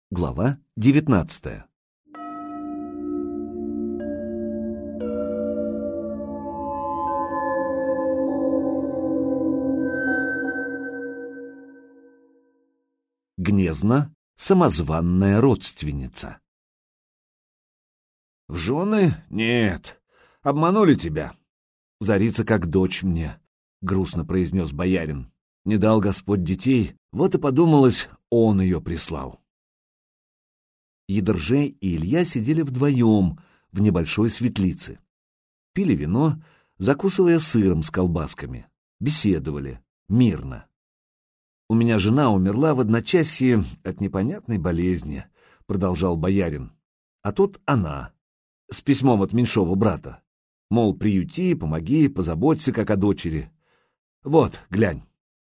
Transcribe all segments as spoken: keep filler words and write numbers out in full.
Глава девятнадцатая. Гнезна — самозванная родственница. В жены? Нет. Обманули тебя. Зариться как дочь мне, — грустно произнес боярин. Не дал Господь детей, вот и подумалось, он ее прислал. Едржей и Илья сидели вдвоем в небольшой светлице. Пили вино, закусывая сыром с колбасками. Беседовали. Мирно. «У меня жена умерла в одночасье от непонятной болезни», — продолжал боярин. «А тут она, с письмом от меньшого брата. Мол, приюти, помоги, позаботься, как о дочери. Вот, глянь».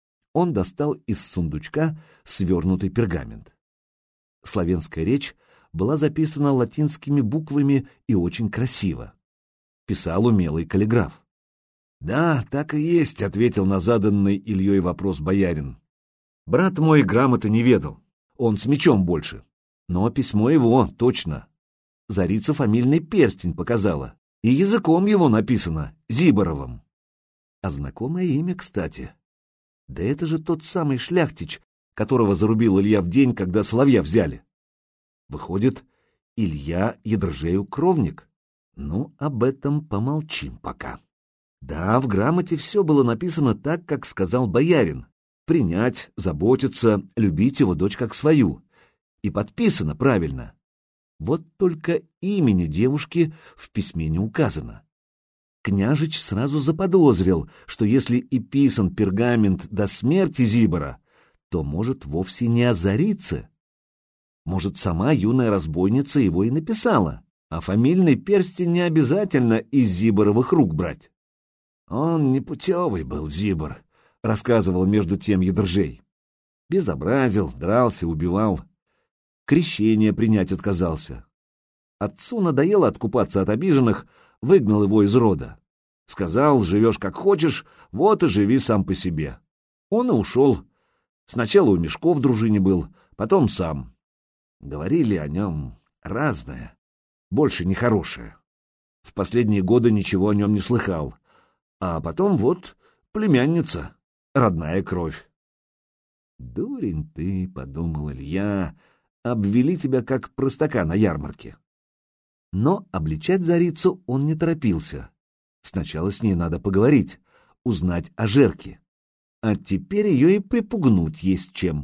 Он достал из сундучка свернутый пергамент. Славянская речь была записана латинскими буквами и очень красиво. Писал умелый каллиграф. «Да, так и есть», — ответил на заданный Ильей вопрос боярин. «Брат мой грамоты не ведал, он с мечом больше. Но письмо его, точно. Зарица фамильный перстень показала, и языком его написано, Зиборовым. А знакомое имя, кстати. Да это же тот самый шляхтич, которого зарубил Илья в день, когда соловья взяли. Выходит, Илья Едржею кровник? Ну, об этом помолчим пока. Да, в грамоте все было написано так, как сказал боярин. Принять, заботиться, любить его дочь как свою. И подписано правильно. Вот только имени девушки в письме не указано. Княжич сразу заподозрил, что если и писан пергамент до смерти Зибора, то, может, вовсе не о Зарице. Может, сама юная разбойница его и написала, а фамильный перстень не обязательно из Зиборовых рук брать. «Он непутевый был, Зибор», — рассказывал между тем Едржей. Безобразил, дрался, убивал. Крещение принять отказался. Отцу надоело откупаться от обиженных, выгнал его из рода. Сказал, живешь как хочешь, вот и живи сам по себе. Он и ушел. Сначала у Мешков в дружине был, потом сам. Говорили о нем разное, больше нехорошее. В последние годы ничего о нем не слыхал. А потом вот племянница, родная кровь. «Дурень ты», — подумал Илья, — «обвели тебя как простака на ярмарке». Но обличать Зарицу он не торопился. Сначала с ней надо поговорить, узнать о Жерке. А теперь ее и припугнуть есть чем.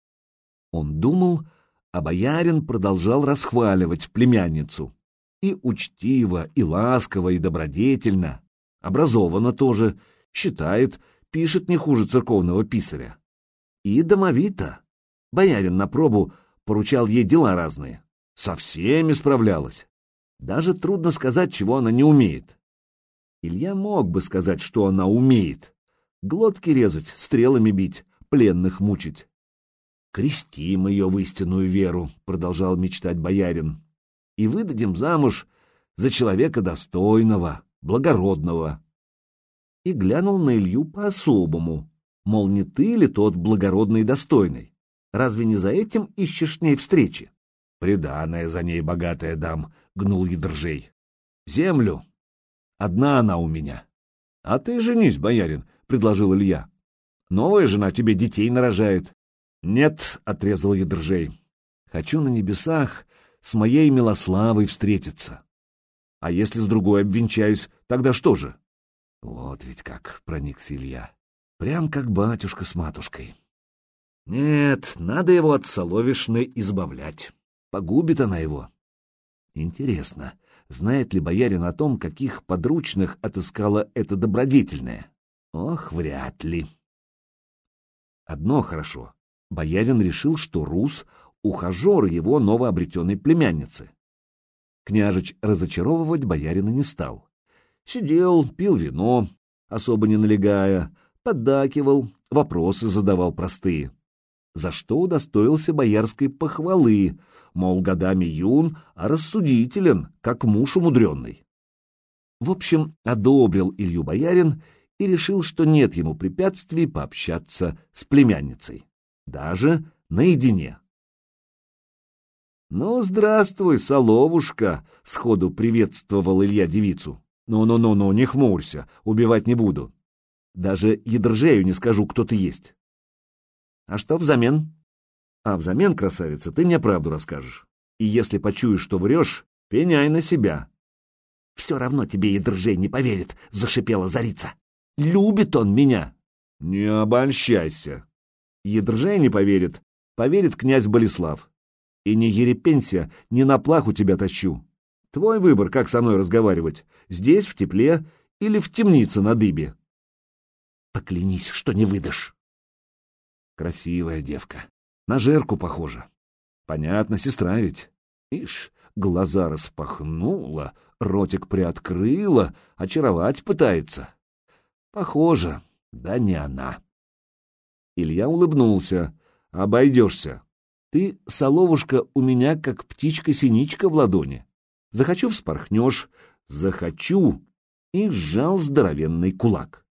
Он думал, а боярин продолжал расхваливать племянницу. И учтиво, и ласково, и добродетельно. Образована тоже, считает, пишет не хуже церковного писаря. И домовито. Боярин на пробу поручал ей дела разные. Со всеми справлялась. Даже трудно сказать, чего она не умеет. Илья мог бы сказать, что она умеет. Глотки резать, стрелами бить, пленных мучить. «Крестим ее в истинную веру», — продолжал мечтать боярин, «и выдадим замуж за человека достойного, благородного». И глянул на Илью по-особому, мол, не ты ли тот благородный и достойный? Разве не за этим ищешь с ней встречи? «Приданое за ней богатое дам», — гнул Едржей. «Землю. Одна она у меня». «А ты женись, боярин», — предложил Илья. «Новая жена тебе детей нарожает». «Нет», — отрезал Едржей, — «хочу на небесах с моей Милославой встретиться. А если с другой обвенчаюсь, тогда что же?» Вот ведь как проникся Илья. Прям как батюшка с матушкой. Нет, надо его от Соловишны избавлять. Погубит она его. Интересно, знает ли боярин о том, каких подручных отыскала эта добродетельная? Ох, вряд ли. Одно хорошо. Боярин решил, что Рус — ухажер его новообретенной племянницы. Княжич разочаровывать боярина не стал. Сидел, пил вино, особо не налегая, поддакивал, вопросы задавал простые. За что удостоился боярской похвалы, мол, годами юн, а рассудителен, как муж умудренный. В общем, одобрил Илью боярин и решил, что нет ему препятствий пообщаться с племянницей. Даже наедине. «Ну, здравствуй, соловушка!» — сходу приветствовал Илья девицу. «Ну-ну-ну-ну, не хмурься, убивать не буду. Даже Ядржею не скажу, кто ты есть». «А что взамен?» «А взамен, красавица, ты мне правду расскажешь. И если почуешь, что врешь, пеняй на себя». «Все равно тебе Ядржей не поверит», — зашипела Зарица. «Любит он меня». «Не обольщайся». «Ядржей не поверит, поверит князь Болеслав. И не ерепенься, не на плаху тебя тащу. Твой выбор, как со мной разговаривать, здесь, в тепле, или в темнице на дыбе». «Поклянись, что не выдашь». Красивая девка, на Жерку похожа. Понятно, сестра ведь. Ишь, глаза распахнула, ротик приоткрыла, очаровать пытается. Похоже, да не она. Илья улыбнулся. «Обойдешься. Ты, соловушка, у меня как птичка-синичка в ладони. Захочу — вспорхнешь, захочу» и сжал здоровенный кулак.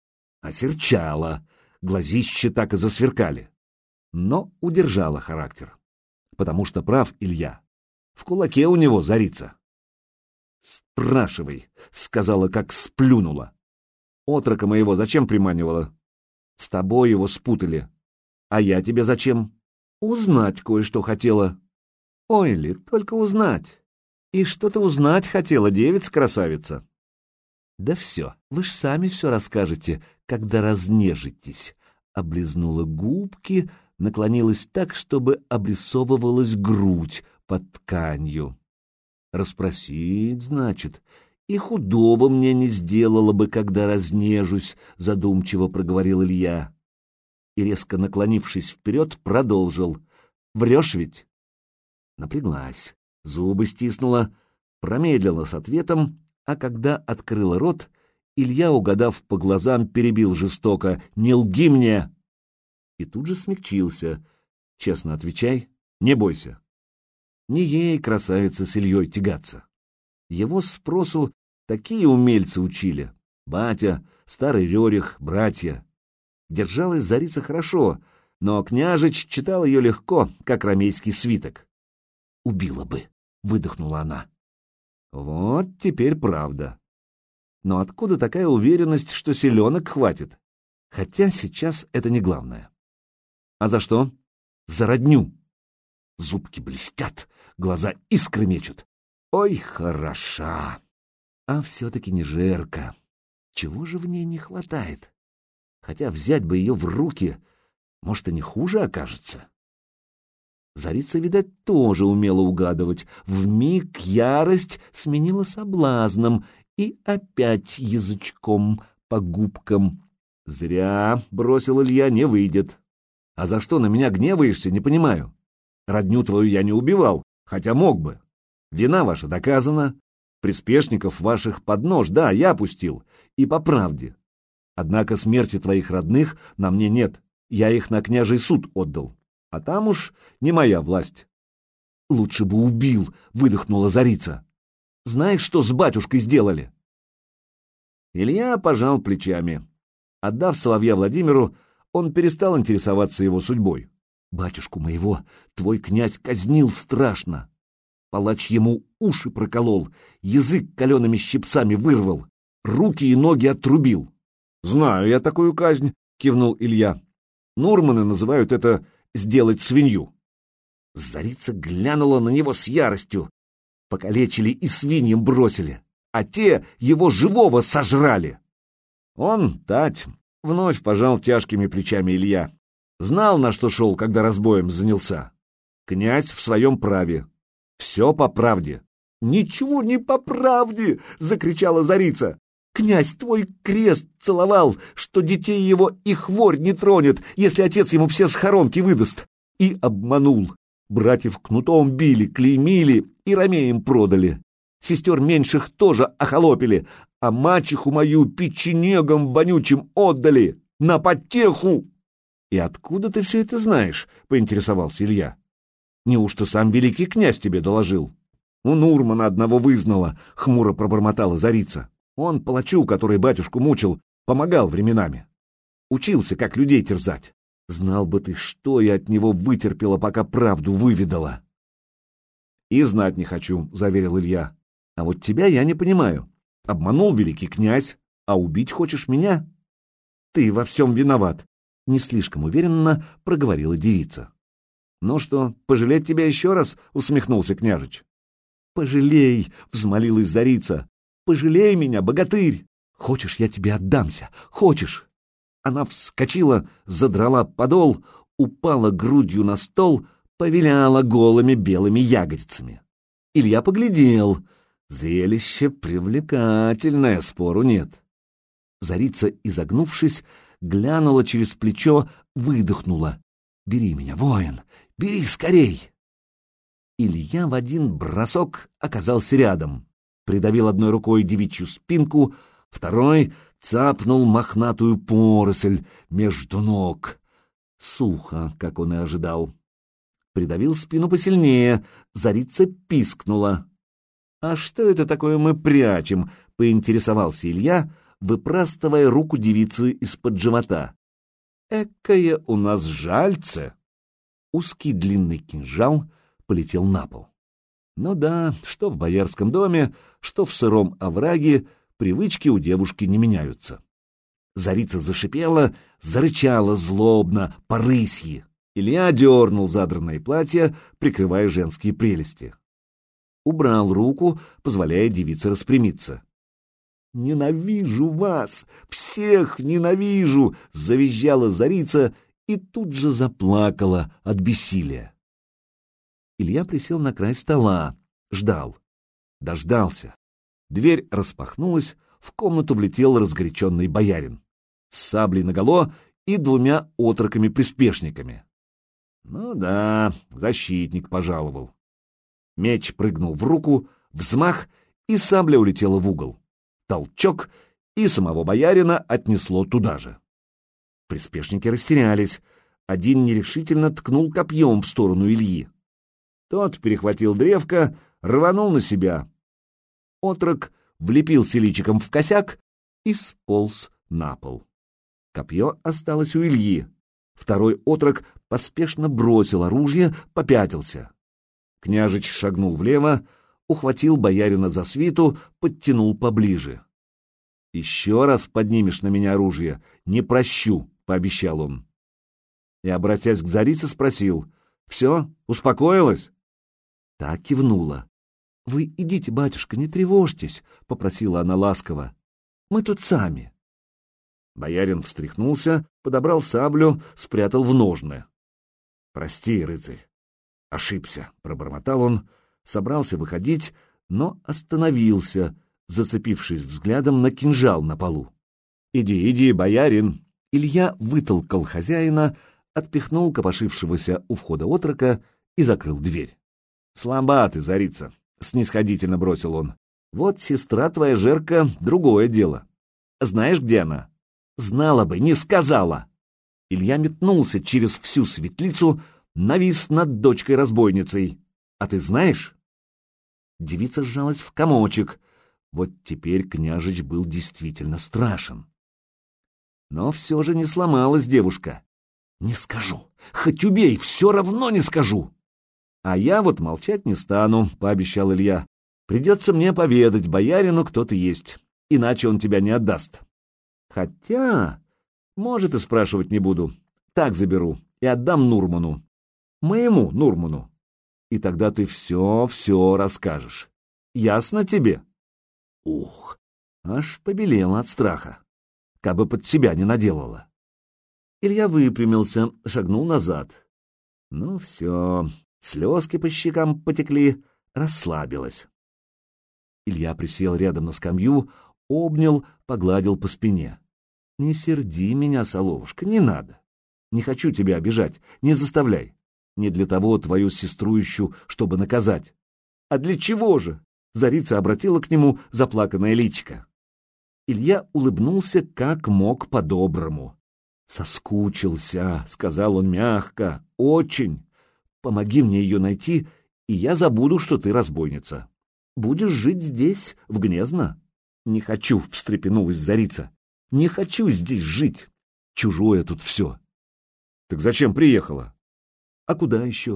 Осерчала, глазища так и засверкали, но удержала характер, потому что прав Илья. В кулаке у него Зарица. «Спрашивай», — сказала, как сплюнула. «Отрока моего зачем приманивала?» «С тобой его спутали. А я тебе зачем?» «Узнать кое-что хотела». «Ой ли, только узнать. И что-то узнать хотела, девица-красавица». «Да все, вы ж сами все расскажете, когда разнежитесь», — облизнула губки, наклонилась так, чтобы обрисовывалась грудь под тканью. «Расспросить, значит, и худого мне не сделала бы, когда разнежусь», — задумчиво проговорил Илья. И, резко наклонившись вперед, продолжил. «Врешь ведь?» Напряглась, зубы стиснула, промедлила с ответом, а когда открыла рот, Илья, угадав по глазам, перебил жестоко: «Не лги мне!» И тут же смягчился. «Честно отвечай, не бойся. Не ей, красавица, с Ильей тягаться. Его спросу такие умельцы учили. Батя, старый Рерих, братья. Держалась Зарица хорошо, но княжич читал ее легко, как ромейский свиток. «Убила бы», — выдохнула она. Вот теперь правда. Но откуда такая уверенность, что селенок хватит? Хотя сейчас это не главное. А за что? За родню. Зубки блестят, глаза искры мечут. Ой, хороша! А все-таки не Жерка. Чего же в ней не хватает? Хотя взять бы ее в руки, может, и не хуже окажется. Зарица, видать, тоже умела угадывать. Вмиг ярость сменила соблазном и опять язычком по губкам. «Зря», — бросил Илья, — «не выйдет». «А за что на меня гневаешься, не понимаю. Родню твою я не убивал, хотя мог бы. Вина ваша доказана, приспешников ваших под нож, да, я пустил, и по правде. Однако смерти твоих родных на мне нет, я их на княжий суд отдал, а там уж не моя власть». «Лучше бы убил», — выдохнула Зарица. «Знаешь, что с батюшкой сделали?» Илья пожал плечами. Отдав соловья Владимиру, он перестал интересоваться его судьбой. «Батюшку моего твой князь казнил страшно. Палач ему уши проколол, язык калеными щипцами вырвал, руки и ноги отрубил». «Знаю я такую казнь», — кивнул Илья. «Нурманы называют это «сделать свинью». Зарица глянула на него с яростью. Покалечили и свиньям бросили, а те его живого сожрали. Он, тать, вновь пожал тяжкими плечами Илья. Знал, на что шел, когда разбоем занялся. Князь в своем праве. Все по правде. «Ничего не по правде!» — закричала Зарица. «Князь твой крест целовал, что детей его и хворь не тронет, если отец ему все схоронки выдаст. И обманул. Братьев кнутом били, клеймили и ромеям продали. Сестер меньших тоже охолопили, а мачеху мою печенегам вонючим отдали. На потеху!» «И откуда ты все это знаешь?» — поинтересовался Илья. «Неужто сам великий князь тебе доложил?» «У Нурмана одного вызнала», — хмуро пробормотала Зарица. «Он палачу, который батюшку мучил, помогал временами. Учился, как людей терзать. Знал бы ты, что я от него вытерпела, пока правду выведала». И знать не хочу, — заверил Илья. А вот тебя я не понимаю. Обманул великий князь, а убить хочешь меня? Ты во всем виноват, — не слишком уверенно проговорила девица. Ну что, пожалеть тебя еще раз? — усмехнулся княжич. Пожалей, — взмолилась Зарица. Пожалей меня, богатырь. Хочешь, я тебе отдамся? Хочешь? Она вскочила, задрала подол, упала грудью на стол, повиляла голыми белыми ягодицами. Илья поглядел. Зрелище привлекательное, спору нет. Зарица, изогнувшись, глянула через плечо, выдохнула. «Бери меня, воин, бери скорей!» Илья в один бросок оказался рядом. Придавил одной рукой девичью спинку, второй цапнул мохнатую поросль между ног. Сухо, как он и ожидал. Придавил спину посильнее, Зарица пискнула. «А что это такое мы прячем?» — поинтересовался Илья, выпрастывая руку девицы из-под живота. «Экое у нас жальце!» Узкий длинный кинжал полетел на пол. Ну да, что в боярском доме, что в сыром овраге, привычки у девушки не меняются. Зарица зашипела, зарычала злобно, по рысьи. Илья дернул задранное платье, прикрывая женские прелести. Убрал руку, позволяя девице распрямиться. «Ненавижу вас! Всех ненавижу!» — завизжала Зарица и тут же заплакала от бессилия. Илья присел на край стола, ждал. Дождался. Дверь распахнулась, в комнату влетел разгоряченный боярин с саблей наголо и двумя отроками-приспешниками. Ну да, защитник пожаловал. Меч прыгнул в руку, взмах, и сабля улетела в угол. Толчок, и самого боярина отнесло туда же. Приспешники растерялись. Один нерешительно ткнул копьем в сторону Ильи. Тот перехватил древко, рванул на себя. Отрок влепился личиком в косяк и сполз на пол. Копье осталось у Ильи. Второй отрок поспешно бросил оружие, попятился. Княжич шагнул влево, ухватил боярина за свиту, подтянул поближе. «Еще раз поднимешь на меня оружие, не прощу», — пообещал он. И, обратясь к Зарице, спросил: «Все, успокоилась?» Та кивнула. «Вы идите, батюшка, не тревожьтесь», — попросила она ласково. «Мы тут сами». Боярин встряхнулся, подобрал саблю, спрятал в ножны. «Прости, рыцарь, ошибся», — пробормотал он, собрался выходить, но остановился, зацепившись взглядом на кинжал на полу. «Иди, иди, боярин!» Илья вытолкал хозяина, отпихнул копошившегося у входа отрока и закрыл дверь. «Слаба ты, Зарица!» — снисходительно бросил он. «Вот сестра твоя Жерка — другое дело. Знаешь, где она?» «Знала бы, не сказала!» Илья метнулся через всю светлицу, навис над дочкой-разбойницей. «А ты знаешь?» Девица сжалась в комочек. Вот теперь княжич был действительно страшен. Но все же не сломалась девушка. «Не скажу. Хоть убей, все равно не скажу!» «А я вот молчать не стану», — пообещал Илья. «Придется мне поведать боярину, кто ты есть, иначе он тебя не отдаст. Хотя, может, и спрашивать не буду. Так заберу и отдам Нурману. Моему Нурману. И тогда ты все-все расскажешь. Ясно тебе?» Ух, аж побелела от страха. Кабы под себя не наделала. Илья выпрямился, шагнул назад. Ну все, слезки по щекам потекли, расслабилась. Илья присел рядом на скамью, обнял, погладил по спине. «Не серди меня, соловушка, не надо. Не хочу тебя обижать, не заставляй. Не для того твою сестру ищу, чтобы наказать. А для чего же?» Зарица обратила к нему заплаканное личико. Илья улыбнулся как мог по-доброму. «Соскучился», — сказал он мягко, — «очень. Помоги мне ее найти, и я забуду, что ты разбойница. Будешь жить здесь, в Гнезно». «Не хочу», — встрепенулась Зарица. «Не хочу здесь жить. Чужое тут все». «Так зачем приехала?» «А куда еще?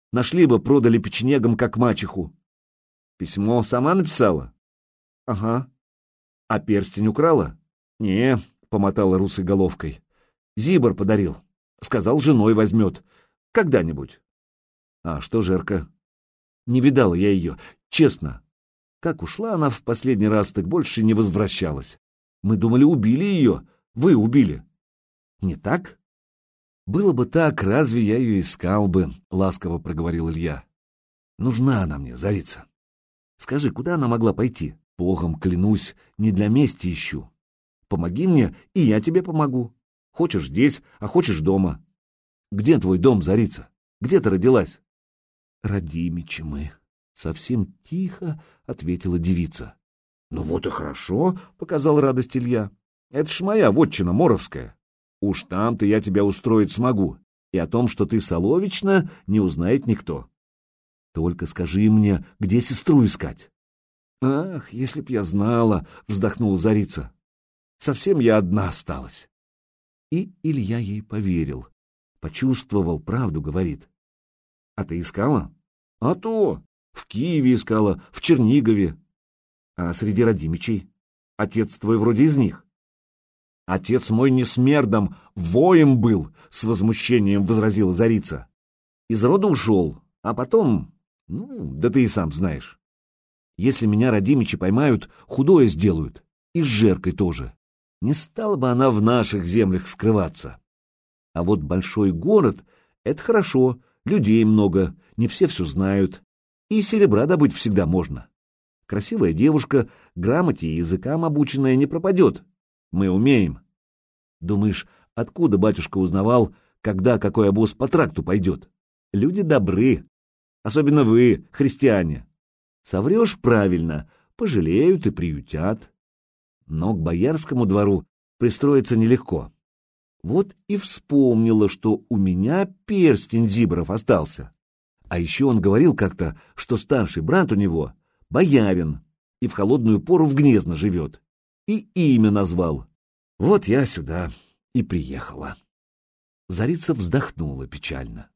Нашли бы, продали печенегам, как мачеху. Письмо сама написала? Ага. А перстень украла? Не, помотала русой головкой. Зибор подарил. Сказал, женой возьмет. Когда-нибудь. А что Жерка? Не видала я ее, честно. Как ушла она в последний раз, так больше не возвращалась. Мы думали, убили ее. Вы убили. Не так? Было бы так, разве я ее искал бы, ласково проговорил Илья. Нужна она мне, Зарица. Скажи, куда она могла пойти? Богом клянусь, не для мести ищу. Помоги мне, и я тебе помогу. Хочешь здесь, а хочешь дома. Где твой дом, Зарица? Где ты родилась? Родимичи мы. Совсем тихо ответила девица. Ну вот и хорошо, показал радость Илья. Это ж моя вотчина Моровская. Уж там-то я тебя устроить смогу. И о том, что ты Соловична, не узнает никто. Только скажи мне, где сестру искать? Ах, если б я знала, вздохнула Зарица. Совсем я одна осталась. И Илья ей поверил. Почувствовал, правду говорит. А ты искала? А то. В Киеве искала, в Чернигове. А среди родимичей? Отец твой вроде из них. Отец мой не смердом, воем был, с возмущением возразила Зарица. Из рода ушел, а потом, ну, да ты и сам знаешь. Если меня родимичи поймают, худое сделают, и с Жеркой тоже. Не стала бы она в наших землях скрываться. А вот большой город — это хорошо, людей много, не все все знают, и серебра добыть всегда можно. Красивая девушка, грамоте и языкам обученная не пропадет. Мы умеем. Думаешь, откуда батюшка узнавал, когда какой обоз по тракту пойдет? Люди добры, особенно вы, христиане. Соврешь правильно, пожалеют и приютят. Но к боярскому двору пристроиться нелегко. Вот и вспомнила, что у меня перстень Зиборов остался. А еще он говорил как-то, что старший брат у него — боярин, и в холодную пору в Гнезно живет. И имя назвал. Вот я сюда и приехала. Зарица вздохнула печально.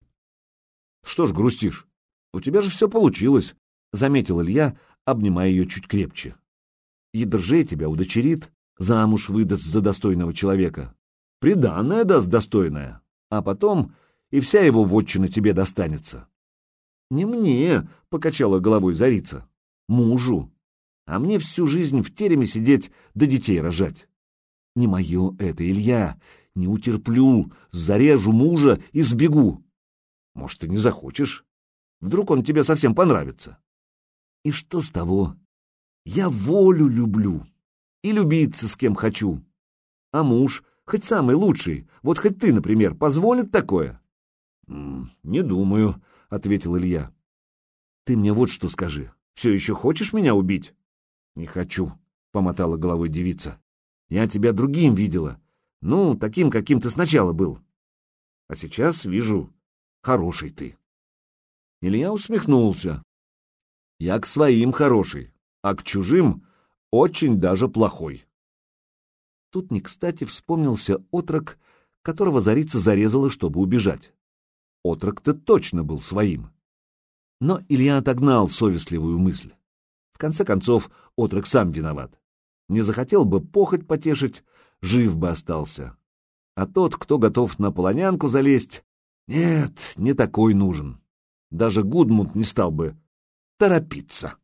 — Что ж грустишь? У тебя же все получилось, — заметил Илья, обнимая ее чуть крепче. — Едржей тебя удочерит, замуж выдаст за достойного человека. Приданное даст достойное, а потом и вся его вотчина тебе достанется. — Не мне, — покачала головой Зарица, — мужу. А мне всю жизнь в тереме сидеть да детей рожать. Не мое это, Илья, не утерплю, зарежу мужа и сбегу. Может, ты не захочешь? Вдруг он тебе совсем понравится. И что с того? Я волю люблю и любиться с кем хочу. А муж, хоть самый лучший, вот хоть ты, например, позволит такое? — Не думаю, — ответил Илья. — Ты мне вот что скажи, все еще хочешь меня убить? — Не хочу, — помотала головой девица. — Я тебя другим видела, ну, таким, каким ты сначала был. А сейчас вижу, хороший ты. Илья усмехнулся. — Я к своим хороший, а к чужим очень даже плохой. Тут не кстати вспомнился отрок, которого Зарица зарезала, чтобы убежать. Отрок-то точно был своим. Но Илья отогнал совестливую мысль. В конце концов, отрок сам виноват. Не захотел бы похоть потешить, жив бы остался. А тот, кто готов на полонянку залезть, нет, не такой нужен. Даже Гудмунд не стал бы торопиться.